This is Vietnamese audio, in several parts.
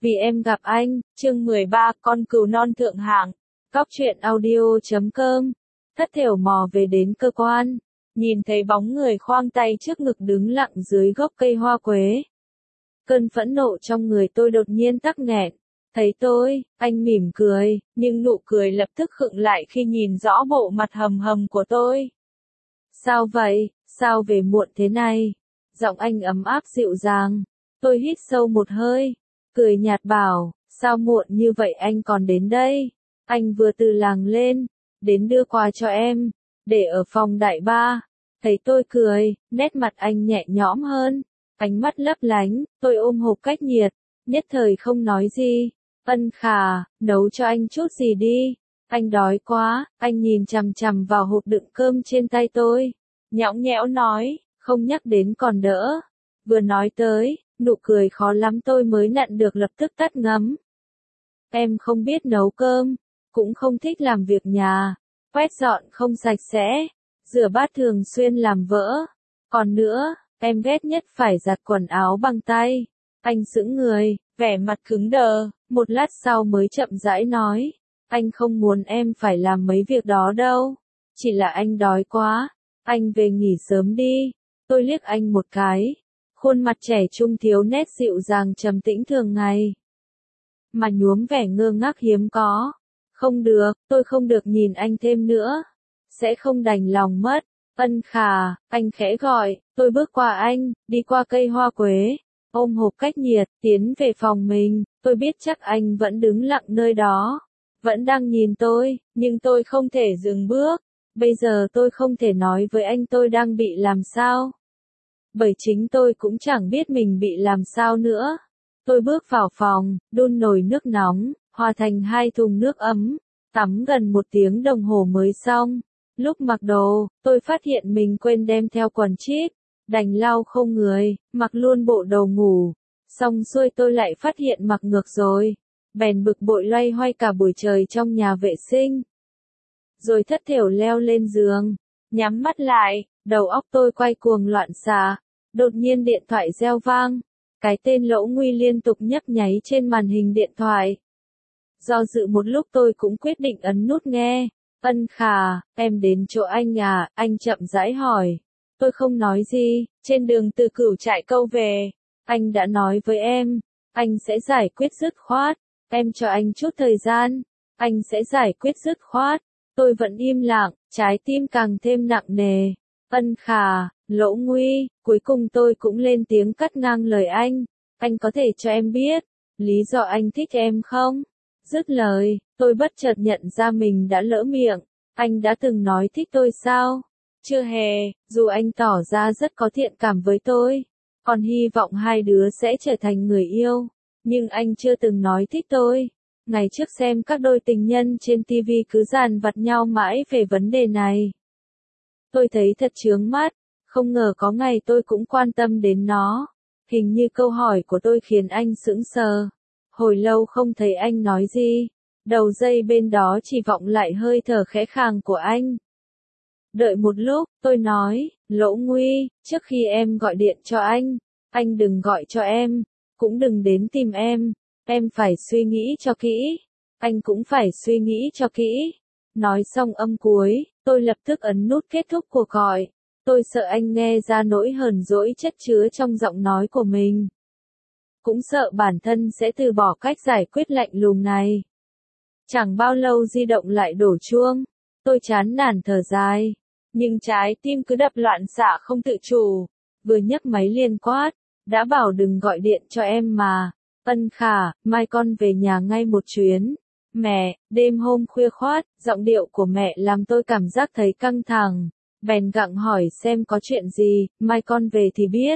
Vì em gặp anh, chương 13, con cừu non thượng hạng. Cóc truyện audio.com. Thất thểu mò về đến cơ quan, nhìn thấy bóng người khoang tay trước ngực đứng lặng dưới gốc cây hoa quế. Cơn phẫn nộ trong người tôi đột nhiên tắc nghẹn. Thấy tôi, anh mỉm cười, nhưng nụ cười lập tức khựng lại khi nhìn rõ bộ mặt hầm hầm của tôi. Sao vậy, sao về muộn thế này? Giọng anh ấm áp dịu dàng. Tôi hít sâu một hơi, cười nhạt bảo, sao muộn như vậy anh còn đến đây? Anh vừa từ làng lên, đến đưa quà cho em, để ở phòng đại ba. Thấy tôi cười, nét mặt anh nhẹ nhõm hơn, ánh mắt lấp lánh, tôi ôm hộp cách nhiệt, nhất thời không nói gì. Ân Khả, nấu cho anh chút gì đi, anh đói quá. Anh nhìn chằm chằm vào hộp đựng cơm trên tay tôi, nhõng nhẽo nói, không nhắc đến còn đỡ. Vừa nói tới, nụ cười khó lắm tôi mới nặn được lập tức tắt ngấm. Em không biết nấu cơm, cũng không thích làm việc nhà, quét dọn không sạch sẽ, rửa bát thường xuyên làm vỡ. Còn nữa, em ghét nhất phải giặt quần áo bằng tay. Anh sững người, vẻ mặt cứng đờ, một lát sau mới chậm rãi nói, anh không muốn em phải làm mấy việc đó đâu, chỉ là anh đói quá, anh về nghỉ sớm đi. Tôi liếc anh một cái, khuôn mặt trẻ trung thiếu nét dịu dàng trầm tĩnh thường ngày, mà nhuốm vẻ ngơ ngác hiếm có. Không được, tôi không được nhìn anh thêm nữa, sẽ không đành lòng mất. Ân Khả, anh khẽ gọi, tôi bước qua anh, đi qua cây hoa quế, ôm hộp cách nhiệt, tiến về phòng mình. Tôi biết chắc anh vẫn đứng lặng nơi đó, vẫn đang nhìn tôi, nhưng tôi không thể dừng bước. Bây giờ tôi không thể nói với anh tôi đang bị làm sao, bởi chính tôi cũng chẳng biết mình bị làm sao nữa. Tôi bước vào phòng, đun nồi nước nóng, hòa thành 2 thùng nước ấm, tắm gần 1 tiếng đồng hồ mới xong. Lúc mặc đồ, tôi phát hiện mình quên đem theo quần jean, đành lau khô người, mặc luôn bộ đồ ngủ. Xong xuôi tôi lại phát hiện mặc ngược rồi, bèn bực bội loay hoay cả buổi trời trong nhà vệ sinh. Rồi thất thểu leo lên giường, nhắm mắt lại, đầu óc tôi quay cuồng loạn xạ. Đột nhiên điện thoại reo vang, cái tên Lỗ Nguy liên tục nhấp nháy trên màn hình điện thoại. Do dự một lúc tôi cũng quyết định ấn nút nghe. Ân Khả, em đến chỗ anh à? Anh chậm rãi hỏi. Tôi không nói gì. Trên đường từ Cửu Trại Câu về, anh đã nói với em, anh sẽ giải quyết dứt khoát. Em cho anh chút thời gian, anh sẽ giải quyết dứt khoát. Tôi vẫn im lặng, trái tim càng thêm nặng nề. Ân Khả, Lỗ Nguy, cuối cùng tôi cũng lên tiếng cắt ngang lời anh có thể cho em biết, lý do anh thích em không? Dứt lời, tôi bất chợt nhận ra mình đã lỡ miệng. Anh đã từng nói thích tôi sao? Chưa hề, dù anh tỏ ra rất có thiện cảm với tôi, còn hy vọng hai đứa sẽ trở thành người yêu, nhưng anh chưa từng nói thích tôi. Ngày trước xem các đôi tình nhân trên TV cứ dàn vặt nhau mãi về vấn đề này, tôi thấy thật chướng mắt, không ngờ có ngày tôi cũng quan tâm đến nó. Hình như câu hỏi của tôi khiến anh sững sờ. Hồi lâu không thấy anh nói gì, đầu dây bên đó chỉ vọng lại hơi thở khẽ khàng của anh. Đợi một lúc, tôi nói, Lỗ Nguy, trước khi em gọi điện cho anh đừng gọi cho em, cũng đừng đến tìm em phải suy nghĩ cho kỹ, anh cũng phải suy nghĩ cho kỹ. Nói xong âm cuối, tôi lập tức ấn nút kết thúc cuộc gọi. Tôi sợ anh nghe ra nỗi hờn dỗi chất chứa trong giọng nói của mình. Cũng sợ bản thân sẽ từ bỏ cách giải quyết lạnh lùng này. Chẳng bao lâu di động lại đổ chuông. Tôi chán nản thở dài, nhưng trái tim cứ đập loạn xạ không tự chủ. Vừa nhấc máy liền quát, đã bảo đừng gọi điện cho em mà. Ân Khả, mai con về nhà ngay một chuyến. Mẹ, đêm hôm khuya khoắt, giọng điệu của mẹ làm tôi cảm giác thấy căng thẳng. Bèn gặng hỏi xem có chuyện gì, mai con về thì biết.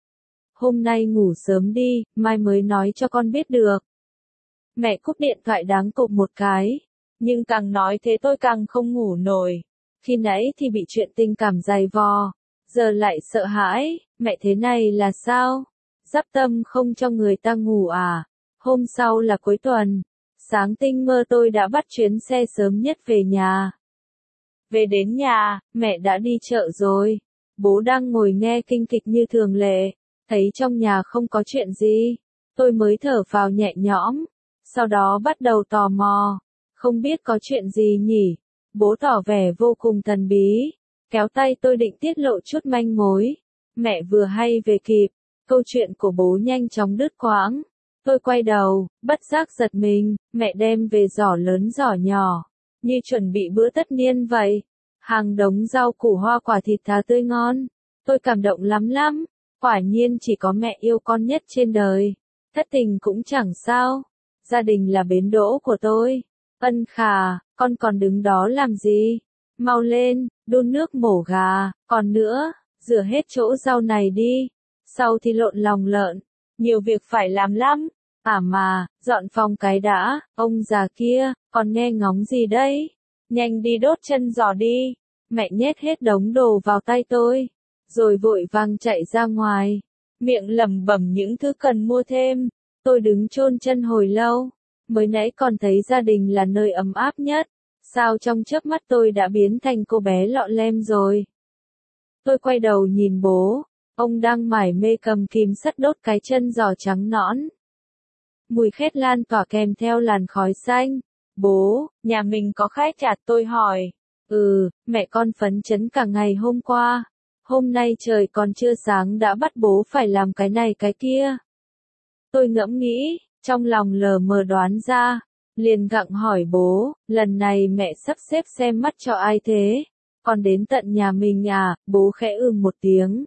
Hôm nay ngủ sớm đi, mai mới nói cho con biết được. Mẹ cúp điện thoại đáng cộp một cái. Nhưng càng nói thế tôi càng không ngủ nổi. Khi nãy thì bị chuyện tình cảm dày vò, giờ lại sợ hãi. Mẹ thế này là sao? Dắp tâm không cho người ta ngủ à? Hôm sau là cuối tuần. Sáng tinh mơ tôi đã bắt chuyến xe sớm nhất về nhà. Về đến nhà, mẹ đã đi chợ rồi. Bố đang ngồi nghe kinh kịch như thường lệ. Thấy trong nhà không có chuyện gì, Tôi mới thở phào nhẹ nhõm, sau đó bắt đầu tò mò, không biết có chuyện gì nhỉ. Bố tỏ vẻ vô cùng thần bí, kéo tay tôi định tiết lộ chút manh mối. Mẹ vừa hay về kịp, câu chuyện của bố nhanh chóng đứt quãng. Tôi quay đầu, bất giác giật mình, mẹ đem về giỏ lớn giỏ nhỏ, như chuẩn bị bữa tất niên vậy. Hàng đống rau củ hoa quả thịt thà tươi ngon. Tôi cảm động lắm lắm, quả nhiên chỉ có mẹ yêu con nhất trên đời. Thất tình cũng chẳng sao, gia đình là bến đỗ của tôi. Ân Khà, con còn đứng đó làm gì? Mau lên, đun nước mổ gà, còn nữa, rửa hết chỗ rau này đi. Sau thì lộn lòng lợn, nhiều việc phải làm lắm. À mà, dọn phòng cái đã, ông già kia, còn nghe ngóng gì đấy? Nhanh đi đốt chân giò đi. Mẹ nhét hết đống đồ vào tay tôi, rồi vội vàng chạy ra ngoài, miệng lẩm bẩm những thứ cần mua thêm. Tôi đứng chôn chân hồi lâu, mới nãy còn thấy gia đình là nơi ấm áp nhất, sao trong chớp mắt tôi đã biến thành cô bé lọ lem rồi. Tôi quay đầu nhìn bố, ông đang mải mê cầm kìm sắt đốt cái chân giò trắng nõn. Mùi khét lan tỏa kèm theo làn khói xanh. Bố, nhà mình có khách à? Tôi hỏi. Mẹ con phấn chấn cả ngày hôm qua. Hôm nay trời còn chưa sáng đã bắt bố phải làm cái này cái kia. Tôi ngẫm nghĩ, trong lòng lờ mờ đoán ra, liền gặng hỏi bố, lần này mẹ sắp xếp xem mắt cho ai thế? Còn đến tận nhà mình à? Bố khẽ một tiếng.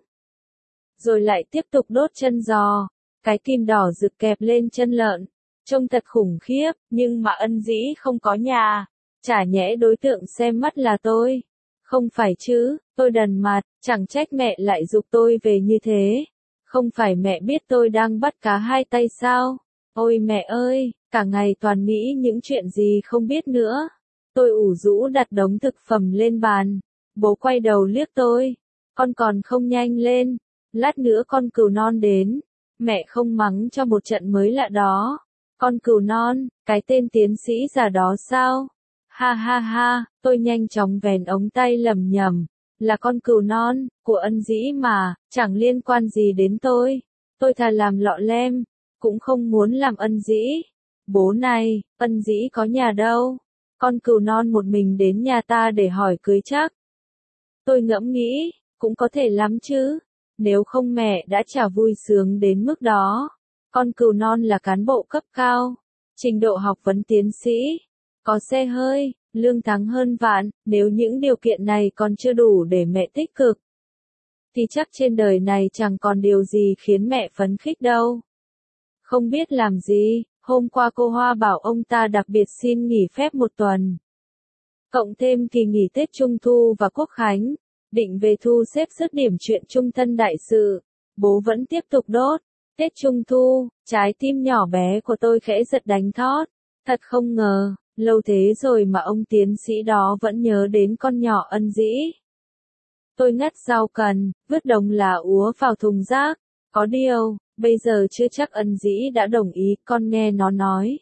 Rồi lại tiếp tục đốt chân giò, cái kim đỏ rực kẹp lên chân lợn. Trông thật khủng khiếp, nhưng mà Ân Dĩ không có nhà. Chả nhẽ đối tượng xem mắt là tôi. Không phải chứ, tôi đần mặt, chẳng trách mẹ lại giục tôi về như thế. Không phải mẹ biết tôi đang bắt cá hai tay sao? Ôi mẹ ơi, cả ngày toàn nghĩ những chuyện gì không biết nữa. Tôi ủ rũ đặt đống thực phẩm lên bàn. Bố quay đầu liếc tôi. Con còn không nhanh lên, lát nữa con cừu non đến. Mẹ không mắng cho một trận mới lạ đó. Con cừu non, cái tên tiến sĩ già đó sao? Ha ha ha, tôi nhanh chóng vén ống tay lẩm nhẩm, là con cừu non, của Ân Dĩ mà, chẳng liên quan gì đến tôi. Tôi thà làm lọ lem, cũng không muốn làm Ân Dĩ. Bố này, Ân Dĩ có nhà đâu? Con cừu non một mình đến nhà ta để hỏi cưới chắc. Tôi ngẫm nghĩ, cũng có thể lắm chứ, nếu không mẹ đã chả vui sướng đến mức đó. Con cừu non là cán bộ cấp cao, trình độ học vấn tiến sĩ, có xe hơi, lương tháng hơn vạn, nếu những điều kiện này còn chưa đủ để mẹ tích cực, thì chắc trên đời này chẳng còn điều gì khiến mẹ phấn khích đâu. Không biết làm gì, hôm qua cô Hoa bảo ông ta đặc biệt xin nghỉ phép một tuần. Cộng thêm kỳ nghỉ Tết Trung Thu và Quốc Khánh, định về thu xếp dứt điểm chuyện trung thân đại sự. Bố vẫn tiếp tục đốt. Tết Trung Thu, trái tim nhỏ bé của tôi khẽ giật đánh thót. Thật không ngờ, lâu thế rồi mà ông tiến sĩ đó vẫn nhớ đến con nhỏ Ân Dĩ. Tôi ngắt rau cần, vứt đồng lá úa vào thùng rác. Có điều, bây giờ chưa chắc Ân Dĩ đã đồng ý, con nghe nó nói.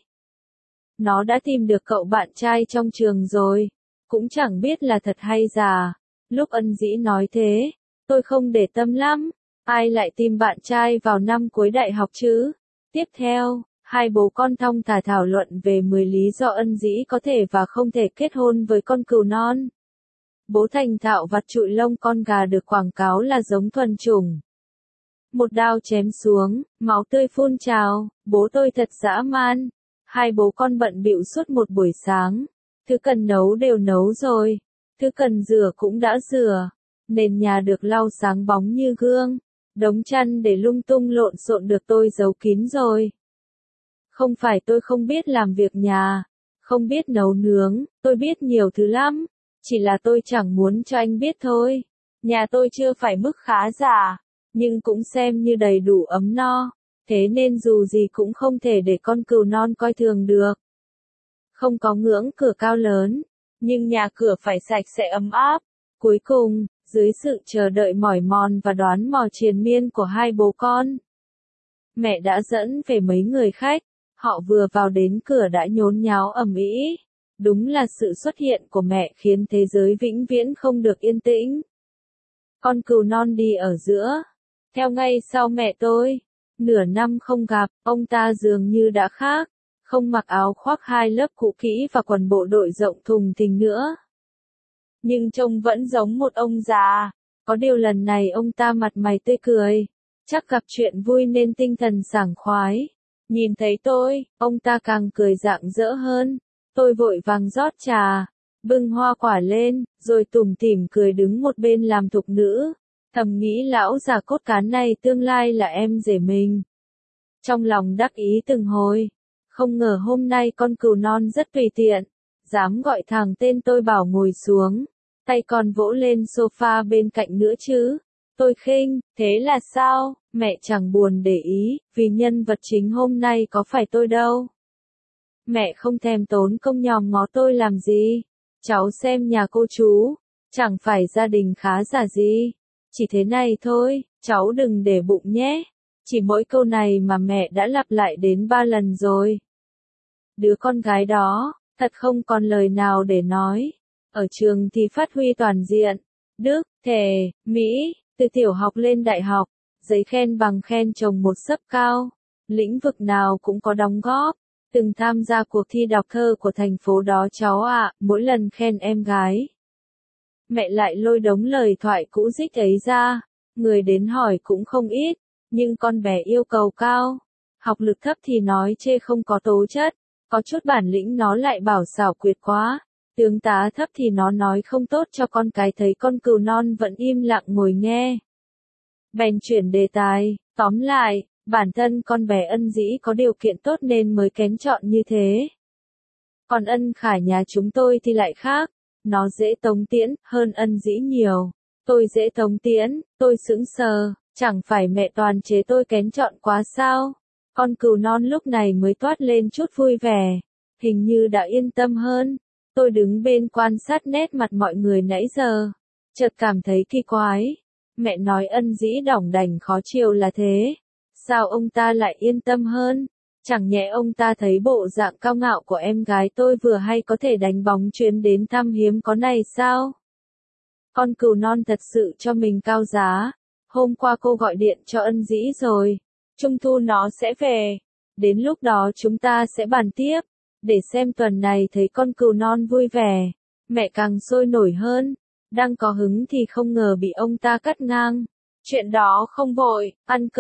Nó đã tìm được cậu bạn trai trong trường rồi. Cũng chẳng biết là thật hay giả. Lúc Ân Dĩ nói thế, tôi không để tâm lắm. Ai lại tìm bạn trai vào năm cuối đại học chứ? Tiếp theo, hai bố con thong thả thảo luận về 10 lý do Ân Dĩ có thể và không thể kết hôn với con cừu non. Bố thành thạo vặt trụi lông con gà được quảng cáo là giống thuần chủng. Một đao chém xuống, máu tươi phun trào, bố tôi thật dã man. Hai bố con bận bịu suốt một buổi sáng. Thứ cần nấu đều nấu rồi. Thứ cần rửa cũng đã rửa. Nền nhà được lau sáng bóng như gương. Đống chăn để lung tung lộn xộn được tôi giấu kín rồi. Không phải tôi không biết làm việc nhà, không biết nấu nướng, tôi biết nhiều thứ lắm. Chỉ là tôi chẳng muốn cho anh biết thôi. Nhà tôi chưa phải mức khá giả, nhưng cũng xem như đầy đủ ấm no. Thế nên dù gì cũng không thể để con cừu non coi thường được. Không có ngưỡng cửa cao lớn, nhưng nhà cửa phải sạch sẽ ấm áp. Cuối cùng, dưới sự chờ đợi mỏi mòn và đoán mò triền miên của hai bố con, mẹ đã dẫn về mấy người khách. Họ vừa vào đến cửa đã nhốn nháo ầm ĩ. Đúng là sự xuất hiện của mẹ khiến thế giới vĩnh viễn không được yên tĩnh. Con cừu non đi ở giữa, theo ngay sau mẹ tôi. Nửa năm không gặp, ông ta dường như đã khác, không mặc áo khoác hai lớp cũ kỹ và quần bộ đội rộng thùng thình nữa. Nhưng trông vẫn giống một ông già, có điều lần này ông ta mặt mày tươi cười, chắc gặp chuyện vui nên tinh thần sảng khoái. Nhìn thấy tôi, ông ta càng cười rạng rỡ hơn, tôi vội vàng rót trà, bưng hoa quả lên, rồi tủm tỉm cười đứng một bên làm thục nữ, thầm nghĩ lão già cốt cán này tương lai là em rể mình. Trong lòng đắc ý từng hồi, không ngờ hôm nay con cừu non rất tùy tiện, dám gọi thẳng tên tôi bảo ngồi xuống, tay còn vỗ lên sofa bên cạnh nữa chứ. Tôi khinh, thế là sao, mẹ chẳng buồn để ý, vì nhân vật chính hôm nay có phải tôi đâu. Mẹ không thèm tốn công nhòm ngó tôi làm gì, cháu xem nhà cô chú, chẳng phải gia đình khá giả gì, chỉ thế này thôi, cháu đừng để bụng nhé. Chỉ mỗi câu này mà mẹ đã lặp lại đến 3 lần rồi. Đứa con gái đó, thật không còn lời nào để nói. Ở trường thì phát huy toàn diện, Đức, Thể, Mỹ, từ tiểu học lên đại học, giấy khen bằng khen chồng một xấp cao, lĩnh vực nào cũng có đóng góp, từng tham gia cuộc thi đọc thơ của thành phố đó cháu ạ, mỗi lần khen em gái. Mẹ lại lôi đống lời thoại cũ dích ấy ra, người đến hỏi cũng không ít, nhưng con bé yêu cầu cao, học lực thấp thì nói chê không có tố chất, có chút bản lĩnh nó lại bảo xảo quyệt quá. Tướng tá thấp thì nó nói không tốt cho con cái, thấy con cừu non vẫn im lặng ngồi nghe. Bèn chuyển đề tài, tóm lại, bản thân con bé Ân Dĩ có điều kiện tốt nên mới kén chọn như thế. Còn Ân Khải nhà chúng tôi thì lại khác, nó dễ tống tiễn hơn Ân Dĩ nhiều. Tôi dễ tống tiễn, tôi sững sờ, chẳng phải mẹ toàn chế tôi kén chọn quá sao? Con cừu non lúc này mới toát lên chút vui vẻ, hình như đã yên tâm hơn. Tôi đứng bên quan sát nét mặt mọi người nãy giờ, chợt cảm thấy kỳ quái. Mẹ nói Ân Dĩ đỏng đảnh khó chịu là thế, sao ông ta lại yên tâm hơn? Chẳng nhẽ ông ta thấy bộ dạng cao ngạo của em gái tôi vừa hay có thể đánh bóng chuyến đến thăm hiếm có này sao? Con cừu non thật sự cho mình cao giá. Hôm qua cô gọi điện cho Ân Dĩ rồi, Trung thu nó sẽ về, đến lúc đó chúng ta sẽ bàn tiếp. Để xem tuần này thấy con cừu non vui vẻ, mẹ càng sôi nổi hơn, đang có hứng thì không ngờ bị ông ta cắt ngang. Chuyện đó không vội,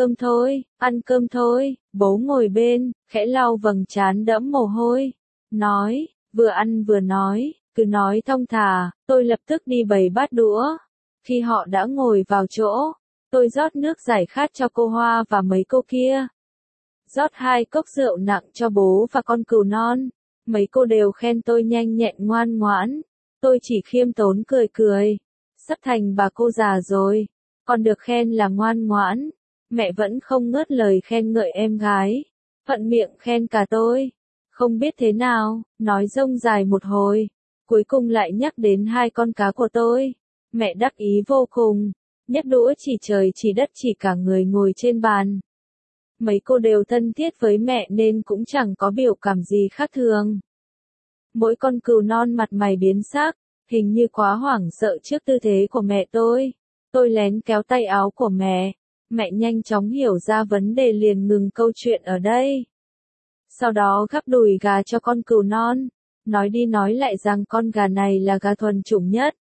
ăn cơm thôi, bố ngồi bên, khẽ lau vầng trán đẫm mồ hôi, nói, vừa ăn vừa nói, cứ nói thong thả, tôi lập tức đi bày bát đũa. Khi họ đã ngồi vào chỗ, tôi rót nước giải khát cho cô Hoa và mấy cô kia. Rót 2 cốc rượu nặng cho bố và con cừu non. Mấy cô đều khen tôi nhanh nhẹn ngoan ngoãn. Tôi chỉ khiêm tốn cười cười. Sắp thành bà cô già rồi, còn được khen là ngoan ngoãn. Mẹ vẫn không ngớt lời khen ngợi em gái. Thuận miệng khen cả tôi. Không biết thế nào, nói rông dài một hồi. Cuối cùng lại nhắc đến 2 con cá của tôi. Mẹ đắc ý vô cùng. Nhấc đũa chỉ trời chỉ đất chỉ cả người ngồi trên bàn. Mấy cô đều thân thiết với mẹ nên cũng chẳng có biểu cảm gì khác thường. Mỗi con cừu non mặt mày biến sắc, hình như quá hoảng sợ trước tư thế của mẹ tôi. Tôi lén kéo tay áo của mẹ. Mẹ nhanh chóng hiểu ra vấn đề liền ngừng câu chuyện ở đây. Sau đó gắp đùi gà cho con cừu non. Nói đi nói lại rằng con gà này là gà thuần chủng nhất.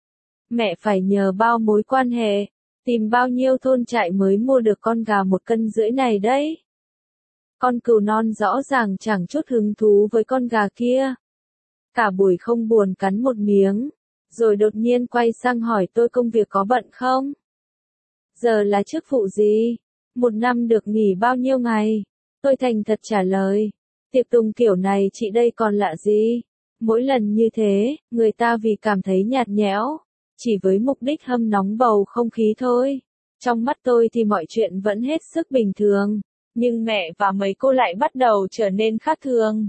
Mẹ phải nhờ bao mối quan hệ, tìm bao nhiêu thôn trại mới mua được con gà 1,5 cân này đấy. Con cừu non rõ ràng chẳng chút hứng thú với con gà kia. Cả buổi không buồn cắn một miếng, rồi đột nhiên quay sang hỏi tôi công việc có bận không? Giờ là chức vụ gì? 1 năm được nghỉ bao nhiêu ngày? Tôi thành thật trả lời. Tiệc tùng kiểu này chị đây còn lạ gì? Mỗi lần như thế, người ta vì cảm thấy nhạt nhẽo, chỉ với mục đích hâm nóng bầu không khí thôi. Trong mắt tôi thì mọi chuyện vẫn hết sức bình thường, nhưng mẹ và mấy cô lại bắt đầu trở nên khác thường.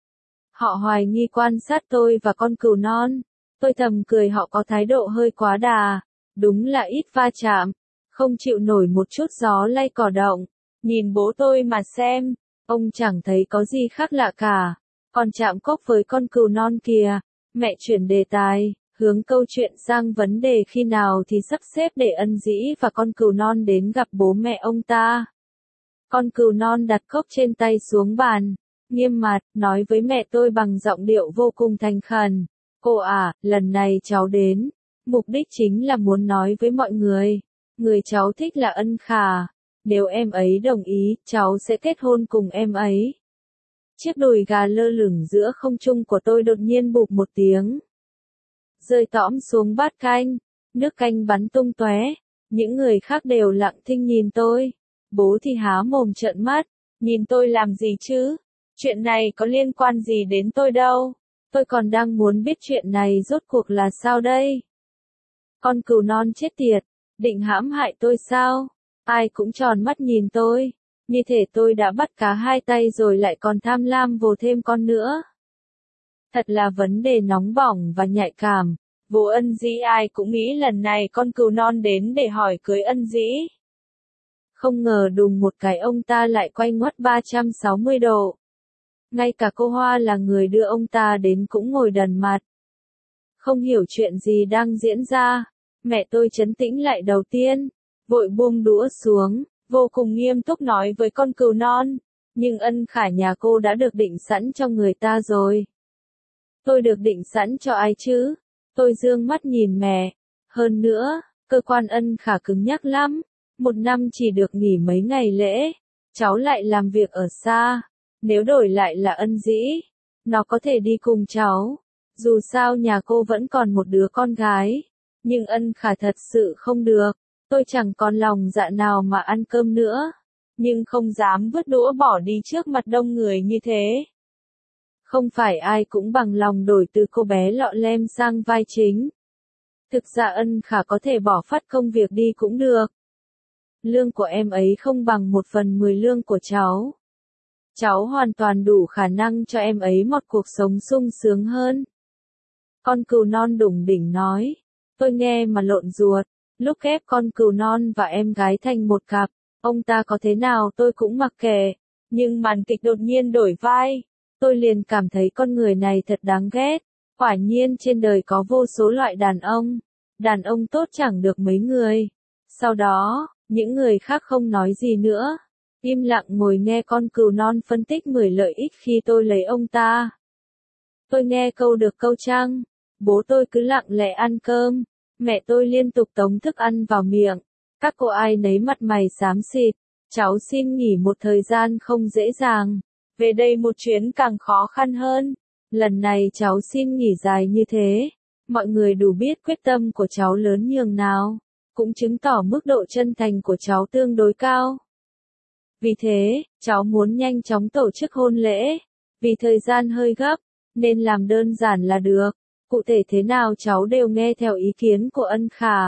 Họ hoài nghi quan sát tôi và con cừu non. Tôi thầm cười họ có thái độ hơi quá đà. Đúng là ít va chạm, không chịu nổi một chút gió lay cỏ động. Nhìn bố tôi mà xem, ông chẳng thấy có gì khác lạ cả. Còn chạm cốc với con cừu non kìa. Mẹ chuyển đề tài, hướng câu chuyện sang vấn đề khi nào thì sắp xếp để Ân Dĩ và con cừu non đến gặp bố mẹ ông ta. Con cừu non đặt cốc trên tay xuống bàn, nghiêm mặt, nói với mẹ tôi bằng giọng điệu vô cùng thành khẩn. Cô à, lần này cháu đến, mục đích chính là muốn nói với mọi người. Người cháu thích là Ân Khả. Nếu em ấy đồng ý, cháu sẽ kết hôn cùng em ấy. Chiếc đùi gà lơ lửng giữa không trung của tôi đột nhiên bụp một tiếng, rơi tõm xuống bát canh, nước canh bắn tung tóe. Những người khác đều lặng thinh nhìn tôi. Bố thì há mồm trợn mắt, nhìn tôi làm gì chứ? Chuyện này có liên quan gì đến tôi đâu? Tôi còn đang muốn biết chuyện này rốt cuộc là sao đây? Con cừu non chết tiệt, định hãm hại tôi sao? Ai cũng tròn mắt nhìn tôi, như thể tôi đã bắt cá hai tay rồi lại còn tham lam vồ thêm con nữa. Thật là vấn đề nóng bỏng và nhạy cảm. Vô Ân Dĩ ai cũng nghĩ lần này con cừu non đến để hỏi cưới Ân Dĩ. Không ngờ đùng một cái ông ta lại quay ngoắt 360 độ. Ngay cả cô Hoa là người đưa ông ta đến cũng ngồi đần mặt. Không hiểu chuyện gì đang diễn ra. Mẹ tôi trấn tĩnh lại đầu tiên, vội buông đũa xuống, vô cùng nghiêm túc nói với con cừu non. Nhưng Ân Khả nhà cô đã được định sẵn cho người ta rồi. Tôi được định sẵn cho ai chứ? Tôi dương mắt nhìn mẹ. Hơn nữa, cơ quan Ân Khả cứng nhắc lắm. Một năm chỉ được nghỉ mấy ngày lễ. Cháu lại làm việc ở xa. Nếu đổi lại là Ân Dĩ, nó có thể đi cùng cháu. Dù sao nhà cô vẫn còn một đứa con gái. Nhưng Ân Khả thật sự không được. Tôi chẳng còn lòng dạ nào mà ăn cơm nữa. Nhưng không dám vứt đũa bỏ đi trước mặt đông người như thế. Không phải ai cũng bằng lòng đổi từ cô bé lọ lem sang vai chính. Thực ra Ân Khả có thể bỏ phát công việc đi cũng được. Lương của em ấy không bằng 1/10 lương của cháu. Cháu hoàn toàn đủ khả năng cho em ấy một cuộc sống sung sướng hơn. Con cừu non đủng đỉnh nói. Tôi nghe mà lộn ruột. Lúc ghép con cừu non và em gái thành một cặp, ông ta có thế nào tôi cũng mặc kệ. Nhưng màn kịch đột nhiên đổi vai. Tôi liền cảm thấy con người này thật đáng ghét. Quả nhiên trên đời có vô số loại đàn ông. Đàn ông tốt chẳng được mấy người. Sau đó, những người khác không nói gì nữa. Im lặng ngồi nghe con cừu non phân tích 10 lợi ích khi tôi lấy ông ta. Tôi nghe câu được câu trăng. Bố tôi cứ lặng lẽ ăn cơm. Mẹ tôi liên tục tống thức ăn vào miệng. Các cô ai nấy mặt mày xám xịt. Cháu xin nghỉ một thời gian không dễ dàng. Về đây một chuyến càng khó khăn hơn. Lần này cháu xin nghỉ dài như thế. Mọi người đủ biết quyết tâm của cháu lớn nhường nào. Cũng chứng tỏ mức độ chân thành của cháu tương đối cao. Vì thế, cháu muốn nhanh chóng tổ chức hôn lễ. Vì thời gian hơi gấp, nên làm đơn giản là được. Cụ thể thế nào cháu đều nghe theo ý kiến của Ân Khả.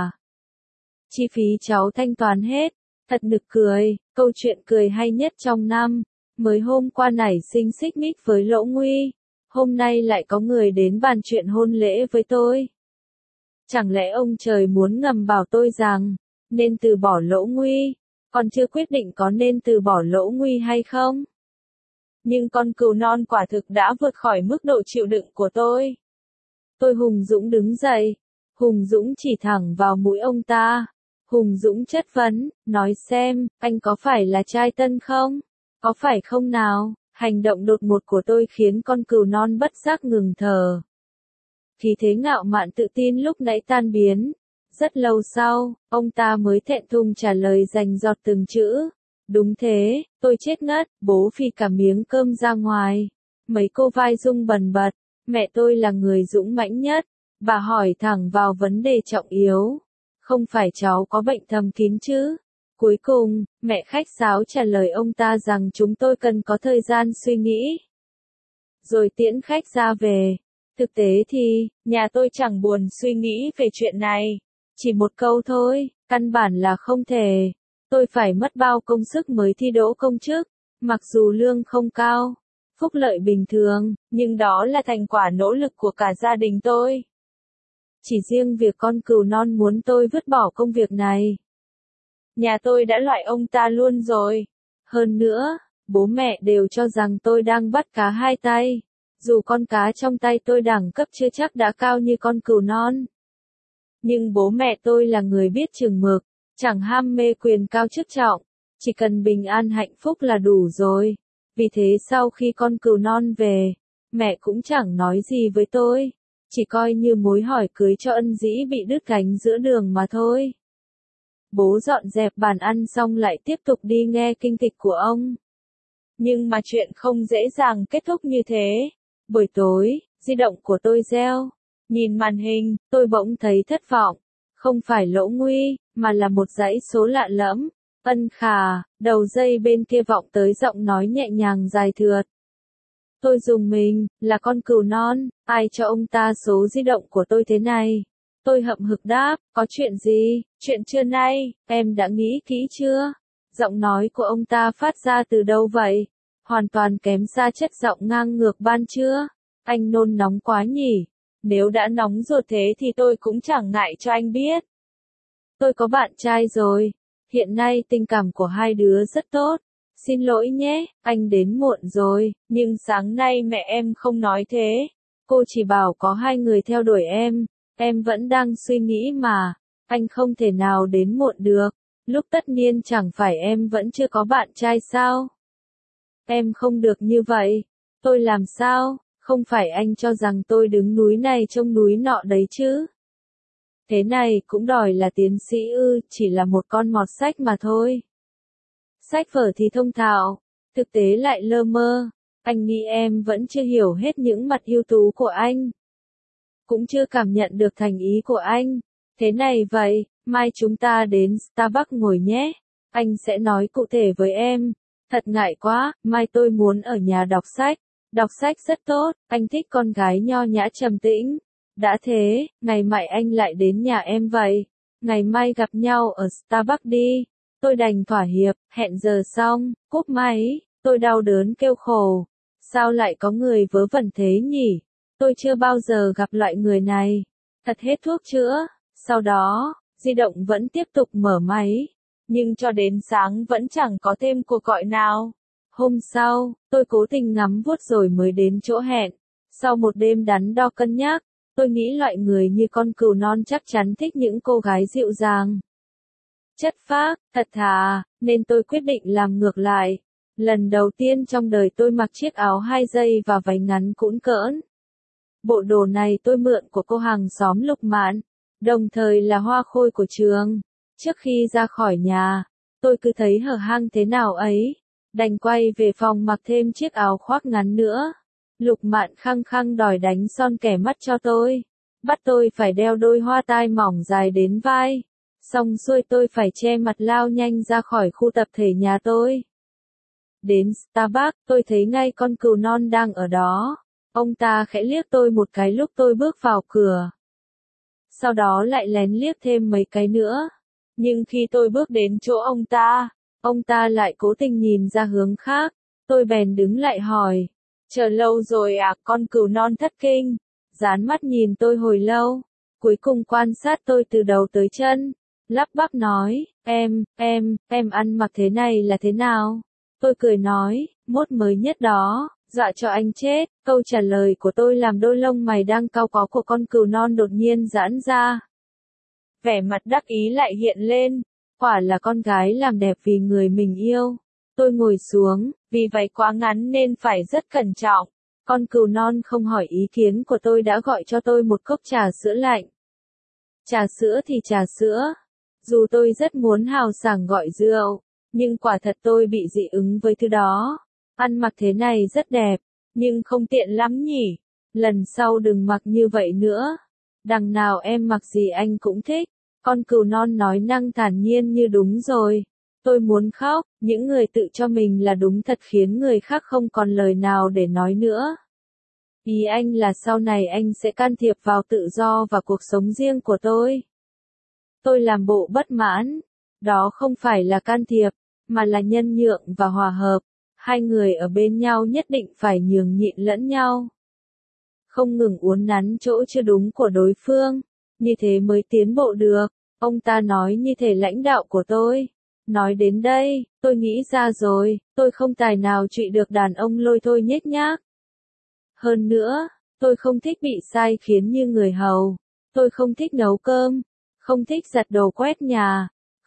Chi phí cháu thanh toán hết. Thật nực cười, câu chuyện cười hay nhất trong năm. Mới hôm qua nảy sinh xích mích với Lỗ Nguy. Hôm nay lại có người đến bàn chuyện hôn lễ với tôi. Chẳng lẽ ông trời muốn ngầm bảo tôi rằng, nên từ bỏ Lỗ Nguy, còn chưa quyết định có nên từ bỏ Lỗ Nguy hay không? Nhưng con cừu non quả thực đã vượt khỏi mức độ chịu đựng của tôi. Tôi hùng dũng đứng dậy, hùng dũng chỉ thẳng vào mũi ông ta. Hùng dũng chất vấn, nói xem, anh có phải là trai tân không? Có phải không nào? Hành động đột ngột của tôi khiến con cừu non bất giác ngừng thở. Khí thế ngạo mạn tự tin lúc nãy tan biến. Rất lâu sau, ông ta mới thẹn thùng trả lời rành rọt từng chữ. Đúng thế, tôi chết ngất, bố phi cả miếng cơm ra ngoài. Mấy cô vai rung bần bật, mẹ tôi là người dũng mãnh nhất. Bà hỏi thẳng vào vấn đề trọng yếu. Không phải cháu có bệnh thầm kín chứ? Cuối cùng, mẹ khách sáo trả lời ông ta rằng chúng tôi cần có thời gian suy nghĩ. Rồi tiễn khách ra về. Thực tế thì, nhà tôi chẳng buồn suy nghĩ về chuyện này. Chỉ một câu thôi, căn bản là không thể. Tôi phải mất bao công sức mới thi đỗ công chức. Mặc dù lương không cao, phúc lợi bình thường, nhưng đó là thành quả nỗ lực của cả gia đình tôi. Chỉ riêng việc con cừu non muốn tôi vứt bỏ công việc này. Nhà tôi đã loại ông ta luôn rồi. Hơn nữa, bố mẹ đều cho rằng tôi đang bắt cá hai tay. Dù con cá trong tay tôi đẳng cấp chưa chắc đã cao như con cừu non. Nhưng bố mẹ tôi là người biết chừng mực, chẳng ham mê quyền cao chức trọng. Chỉ cần bình an hạnh phúc là đủ rồi. Vì thế sau khi con cừu non về, mẹ cũng chẳng nói gì với tôi. Chỉ coi như mối hỏi cưới cho ân dĩ bị đứt cánh giữa đường mà thôi. Bố dọn dẹp bàn ăn xong lại tiếp tục đi nghe kinh kịch của ông. Nhưng mà chuyện không dễ dàng kết thúc như thế. Buổi tối, di động của tôi reo. Nhìn màn hình, tôi bỗng thấy thất vọng. Không phải Lỗ Nguy, mà là một dãy số lạ lẫm. Ân Khà, đầu dây bên kia vọng tới giọng nói nhẹ nhàng dài thượt. Tôi rùng mình, là con cừu non, ai cho ông ta số di động của tôi thế này? Tôi hậm hực đáp, có chuyện gì, chuyện trưa nay, em đã nghĩ kỹ chưa? Giọng nói của ông ta phát ra từ đâu vậy? Hoàn toàn kém xa chất giọng ngang ngược ban trưa. Anh nôn nóng quá nhỉ? Nếu đã nóng ruột thế thì tôi cũng chẳng ngại cho anh biết. Tôi có bạn trai rồi. Hiện nay tình cảm của hai đứa rất tốt. Xin lỗi nhé, anh đến muộn rồi, nhưng sáng nay mẹ em không nói thế. Cô chỉ bảo có hai người theo đuổi em vẫn đang suy nghĩ mà. Anh không thể nào đến muộn được. Lúc tất niên chẳng phải em vẫn chưa có bạn trai sao? Em không được như vậy. Tôi làm sao? Không phải anh cho rằng tôi đứng núi này trông núi nọ đấy chứ? Thế này cũng đòi là tiến sĩ ư, chỉ là một con mọt sách mà thôi. Sách vở thì thông thạo, thực tế lại lơ mơ. Anh nghĩ em vẫn chưa hiểu hết những mặt ưu tú của anh. Cũng chưa cảm nhận được thành ý của anh. Thế này vậy, mai chúng ta đến Starbucks ngồi nhé. Anh sẽ nói cụ thể với em. Thật ngại quá, mai tôi muốn ở nhà đọc sách. Đọc sách rất tốt, anh thích con gái nho nhã trầm tĩnh. Đã thế, ngày mai anh lại đến nhà em vậy. Ngày mai gặp nhau ở Starbucks đi. Tôi đành thỏa hiệp, hẹn giờ xong, cúp máy, tôi đau đớn kêu khổ. Sao lại có người vớ vẩn thế nhỉ? Tôi chưa bao giờ gặp loại người này. Thật hết thuốc chữa. Sau đó, di động vẫn tiếp tục mở máy. Nhưng cho đến sáng vẫn chẳng có thêm cuộc gọi nào. Hôm sau, tôi cố tình ngắm vuốt rồi mới đến chỗ hẹn. Sau một đêm đắn đo cân nhắc, tôi nghĩ loại người như con cừu non chắc chắn thích những cô gái dịu dàng. Chất phác, thật thà, nên tôi quyết định làm ngược lại. Lần đầu tiên trong đời tôi mặc chiếc áo 2 dây và váy ngắn cũn cỡn. Bộ đồ này tôi mượn của cô hàng xóm Lục Mạn, đồng thời là hoa khôi của trường. Trước khi ra khỏi nhà, tôi cứ thấy hở hang thế nào ấy, đành quay về phòng mặc thêm chiếc áo khoác ngắn nữa. Lục Mạn khăng khăng đòi đánh son kẻ mắt cho tôi, bắt tôi phải đeo đôi hoa tai mỏng dài đến vai. Xong xuôi tôi phải che mặt lao nhanh ra khỏi khu tập thể nhà tôi. Đến Starbucks, tôi thấy ngay con cừu non đang ở đó. Ông ta khẽ liếc tôi một cái lúc tôi bước vào cửa. Sau đó lại lén liếc thêm mấy cái nữa. Nhưng khi tôi bước đến chỗ ông ta lại cố tình nhìn ra hướng khác. Tôi bèn đứng lại hỏi. Chờ lâu rồi à, con cừu non thất kinh. Dán mắt nhìn tôi hồi lâu. Cuối cùng quan sát tôi từ đầu tới chân. Lắp bắp nói, em ăn mặc thế này là thế nào? Tôi cười nói, mốt mới nhất đó, dọa cho anh chết. Câu trả lời của tôi làm đôi lông mày đang cau có của con cừu non đột nhiên giãn ra. Vẻ mặt đắc ý lại hiện lên, quả là con gái làm đẹp vì người mình yêu. Tôi ngồi xuống, vì váy quá ngắn nên phải rất cẩn trọng. Con cừu non không hỏi ý kiến của tôi đã gọi cho tôi một cốc trà sữa lạnh. Trà sữa thì trà sữa. Dù tôi rất muốn hào sảng gọi rượu, nhưng quả thật tôi bị dị ứng với thứ đó. Ăn mặc thế này rất đẹp, nhưng không tiện lắm nhỉ. Lần sau đừng mặc như vậy nữa. Đằng nào em mặc gì anh cũng thích. Con cừu non nói năng thản nhiên như đúng rồi. Tôi muốn khóc, những người tự cho mình là đúng thật khiến người khác không còn lời nào để nói nữa. Ý anh là sau này anh sẽ can thiệp vào tự do và cuộc sống riêng của tôi. Tôi làm bộ bất mãn. Đó không phải là can thiệp, mà là nhân nhượng và hòa hợp. Hai người ở bên nhau nhất định phải nhường nhịn lẫn nhau. Không ngừng uốn nắn chỗ chưa đúng của đối phương. Như thế mới tiến bộ được. Ông ta nói như thể lãnh đạo của tôi. Nói đến đây, tôi nghĩ ra rồi, tôi không tài nào trị được đàn ông lôi thôi nhếch nhác. Hơn nữa, tôi không thích bị sai khiến như người hầu. Tôi không thích nấu cơm, không thích giặt đồ quét nhà,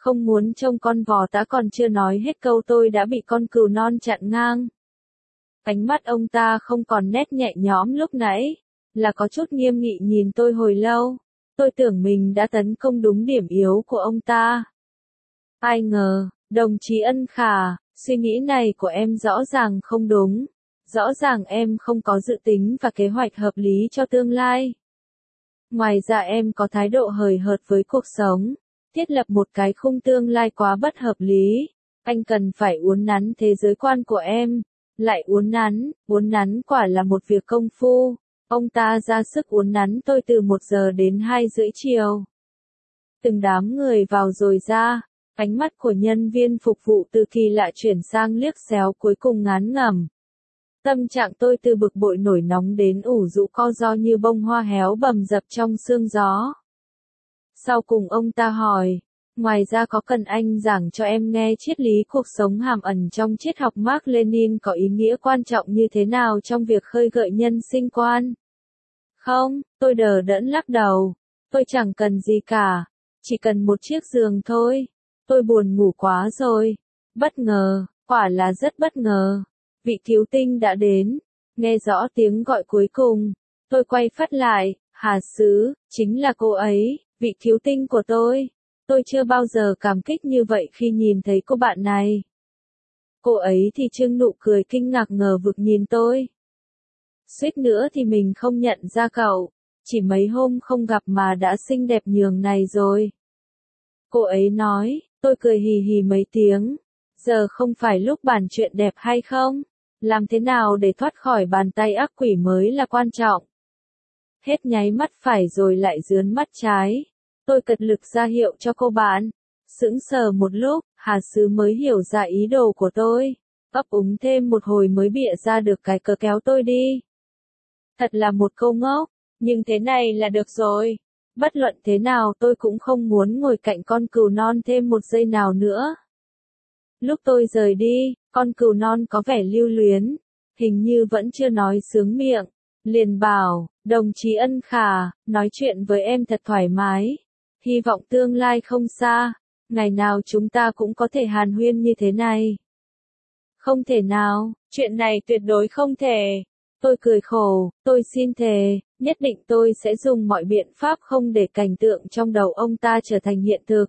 không muốn trông con vò ta còn chưa nói hết câu tôi đã bị con cừu non chặn ngang. Ánh mắt ông ta không còn nét nhẹ nhõm lúc nãy, là có chút nghiêm nghị nhìn tôi hồi lâu. Tôi tưởng mình đã tấn công đúng điểm yếu của ông ta. Ai ngờ, đồng chí Ân Khả, suy nghĩ này của em rõ ràng không đúng. Rõ ràng em không có dự tính và kế hoạch hợp lý cho tương lai. Ngoài ra em có thái độ hời hợt với cuộc sống, thiết lập một cái khung tương lai quá bất hợp lý. Anh cần phải uốn nắn thế giới quan của em. Lại uốn nắn quả là một việc công phu. Ông ta ra sức uốn nắn tôi từ 1 giờ đến 2 rưỡi chiều. Từng đám người vào rồi ra, ánh mắt của nhân viên phục vụ từ kỳ lạ chuyển sang liếc xéo cuối cùng ngán ngẩm. Tâm trạng tôi từ bực bội nổi nóng đến ủ rũ co ro như bông hoa héo bầm dập trong sương gió. Sau cùng ông ta hỏi, ngoài ra có cần anh giảng cho em nghe triết lý cuộc sống hàm ẩn trong triết học Mác Lênin có ý nghĩa quan trọng như thế nào trong việc khơi gợi nhân sinh quan? Không, tôi đờ đẫn lắc đầu. Tôi chẳng cần gì cả, chỉ cần một chiếc giường thôi. Tôi buồn ngủ quá rồi. Bất ngờ, quả là rất bất ngờ. Vị cứu tinh đã đến. Nghe rõ tiếng gọi cuối cùng, tôi quay phát lại. Hà Sứ, chính là cô ấy, vị cứu tinh của tôi. Tôi chưa bao giờ cảm kích như vậy khi nhìn thấy cô bạn này. Cô ấy thì trưng nụ cười kinh ngạc ngờ vực nhìn tôi. Suýt nữa thì mình không nhận ra cậu, chỉ mấy hôm không gặp mà đã xinh đẹp nhường này rồi. Cô ấy nói, tôi cười hì hì mấy tiếng. Giờ không phải lúc bàn chuyện đẹp hay không? Làm thế nào để thoát khỏi bàn tay ác quỷ mới là quan trọng. Hết nháy mắt phải rồi lại dướn mắt trái. Tôi cật lực ra hiệu cho cô bạn. Sững sờ một lúc, Hà Sứ mới hiểu ra ý đồ của tôi. Ấp úng thêm một hồi mới bịa ra được cái cớ kéo tôi đi. Thật là một câu ngốc, nhưng thế này là được rồi. Bất luận thế nào tôi cũng không muốn ngồi cạnh con cừu non thêm 1 giây nào nữa. Lúc tôi rời đi, con cừu non có vẻ lưu luyến, hình như vẫn chưa nói sướng miệng. Liền bảo, đồng chí Ân Khả, nói chuyện với em thật thoải mái. Hy vọng tương lai không xa, ngày nào chúng ta cũng có thể hàn huyên như thế này. Không thể nào, chuyện này tuyệt đối không thể. Tôi cười khổ, tôi xin thề, nhất định tôi sẽ dùng mọi biện pháp không để cảnh tượng trong đầu ông ta trở thành hiện thực.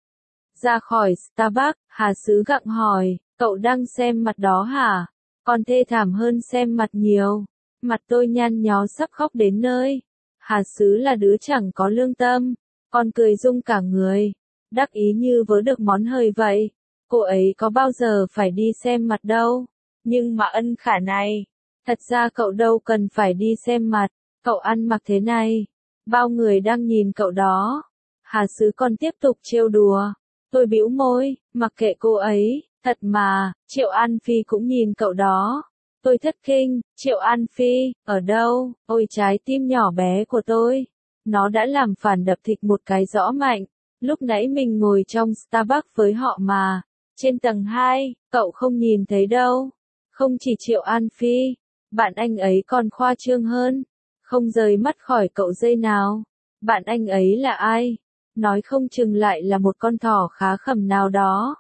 Ra khỏi Starbucks, Hà Sứ gặng hỏi, cậu đang xem mặt đó hả? Còn thê thảm hơn xem mặt nhiều. Mặt tôi nhăn nhó sắp khóc đến nơi. Hà Sứ là đứa chẳng có lương tâm, còn cười rung cả người, đắc ý như vớ được món hời vậy. Cô ấy có bao giờ phải đi xem mặt đâu. Nhưng mà Ân Khả này, thật ra cậu đâu cần phải đi xem mặt, cậu ăn mặc thế này. Bao người đang nhìn cậu đó. Hà Sứ còn tiếp tục trêu đùa. Tôi bĩu môi, mặc kệ cô ấy, thật mà, Triệu An Phi cũng nhìn cậu đó. Tôi thất kinh, Triệu An Phi, ở đâu? Ôi trái tim nhỏ bé của tôi. Nó đã làm phản đập thịt một cái rõ mạnh. Lúc nãy mình ngồi trong Starbucks với họ mà. Trên tầng 2, cậu không nhìn thấy đâu. Không chỉ Triệu An Phi, bạn anh ấy còn khoa trương hơn. Không rời mắt khỏi cậu giây nào. Bạn anh ấy là ai? Nói không chừng lại là một con thỏ khá khẩm nào đó.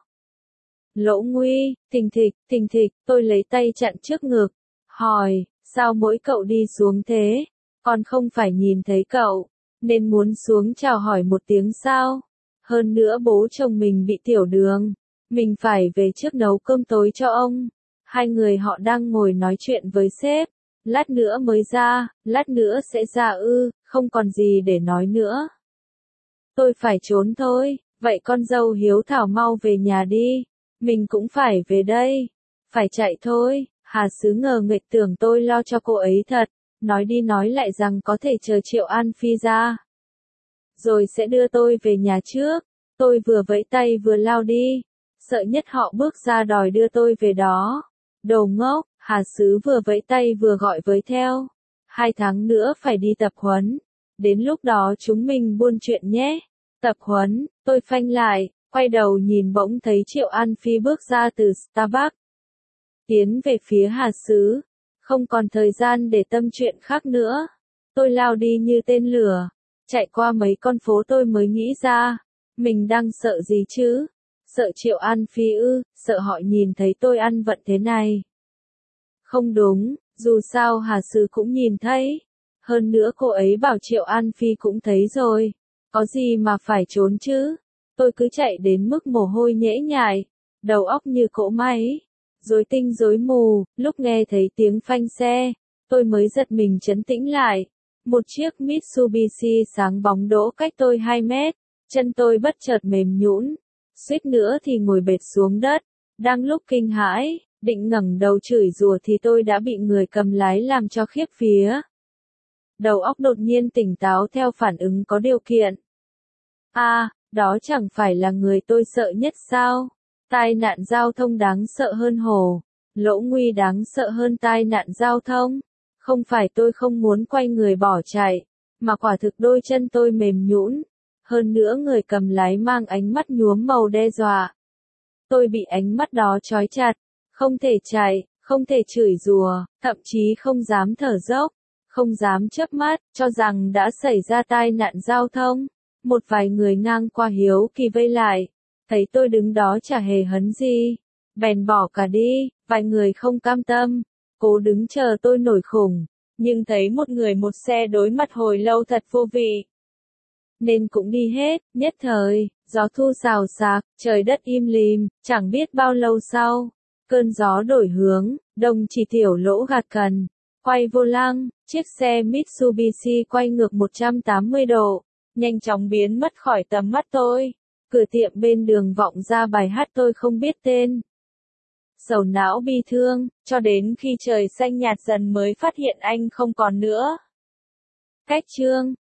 Lỗ Nguy, thình thịch, tôi lấy tay chặn trước ngực. Hỏi, sao mỗi cậu đi xuống thế? Còn không phải nhìn thấy cậu, nên muốn xuống chào hỏi một tiếng sao? Hơn nữa bố chồng mình bị tiểu đường. Mình phải về trước nấu cơm tối cho ông. Hai người họ đang ngồi nói chuyện với sếp. Lát nữa mới ra, lát nữa sẽ ra ư, không còn gì để nói nữa. Tôi phải trốn thôi, vậy con dâu hiếu thảo mau về nhà đi. Mình cũng phải về đây. Phải chạy thôi. Hà Sứ ngờ nghệch tưởng tôi lo cho cô ấy thật. Nói đi nói lại rằng có thể chờ Triệu An Phi ra. Rồi sẽ đưa tôi về nhà trước. Tôi vừa vẫy tay vừa lao đi. Sợ nhất họ bước ra đòi đưa tôi về đó. Đồ ngốc, Hà Sứ vừa vẫy tay vừa gọi với theo. 2 tháng nữa phải đi tập huấn. Đến lúc đó chúng mình buôn chuyện nhé. Tập huấn, tôi phanh lại, quay đầu nhìn bỗng thấy Triệu An Phi bước ra từ Starbucks. Tiến về phía Hà Sứ. Không còn thời gian để tâm chuyện khác nữa. Tôi lao đi như tên lửa. Chạy qua mấy con phố tôi mới nghĩ ra. Mình đang sợ gì chứ? Sợ Triệu An Phi ư, sợ họ nhìn thấy tôi ăn vận thế này. Không đúng, dù sao Hà Sư cũng nhìn thấy. Hơn nữa cô ấy bảo Triệu An Phi cũng thấy rồi. Có gì mà phải trốn chứ? Tôi cứ chạy đến mức mồ hôi nhễ nhại, đầu óc như cỗ máy, rối tinh rối mù. Lúc nghe thấy tiếng phanh xe, tôi mới giật mình trấn tĩnh lại. Một chiếc Mitsubishi sáng bóng đỗ cách tôi 2 mét, chân tôi bất chợt mềm nhũn, suýt nữa thì ngồi bệt xuống đất. Đang lúc kinh hãi, định ngẩng đầu chửi rủa thì tôi đã bị người cầm lái làm cho khiếp vía. Đầu óc đột nhiên tỉnh táo theo phản ứng có điều kiện. Đó chẳng phải là người tôi sợ nhất sao? Tai nạn giao thông đáng sợ hơn hổ, lỗ nguy đáng sợ hơn tai nạn giao thông. Không phải tôi không muốn quay người bỏ chạy, mà quả thực đôi chân tôi mềm nhũn. Hơn nữa người cầm lái mang ánh mắt nhuốm màu đe dọa. Tôi bị ánh mắt đó trói chặt, không thể chạy, không thể chửi rủa, thậm chí không dám thở dốc, không dám chớp mắt, cho rằng đã xảy ra tai nạn giao thông. Một vài người ngang qua hiếu kỳ vây lại, thấy tôi đứng đó chả hề hấn gì, bèn bỏ cả đi. Vài người không cam tâm, cố đứng chờ tôi nổi khủng, nhưng thấy một người một xe đối mặt hồi lâu thật vô vị, nên cũng đi hết. Nhất thời, gió thu xào xạc, trời đất im lìm. Chẳng biết bao lâu sau, cơn gió đổi hướng, Đồng Chỉ Tiểu Lỗ gạt cần, quay vô lăng, chiếc xe Mitsubishi quay ngược 180 độ, nhanh chóng biến mất khỏi tầm mắt tôi. Cửa tiệm bên đường vọng ra bài hát tôi không biết tên. Sầu não bi thương, cho đến khi trời xanh nhạt dần mới phát hiện anh không còn nữa. Cách chương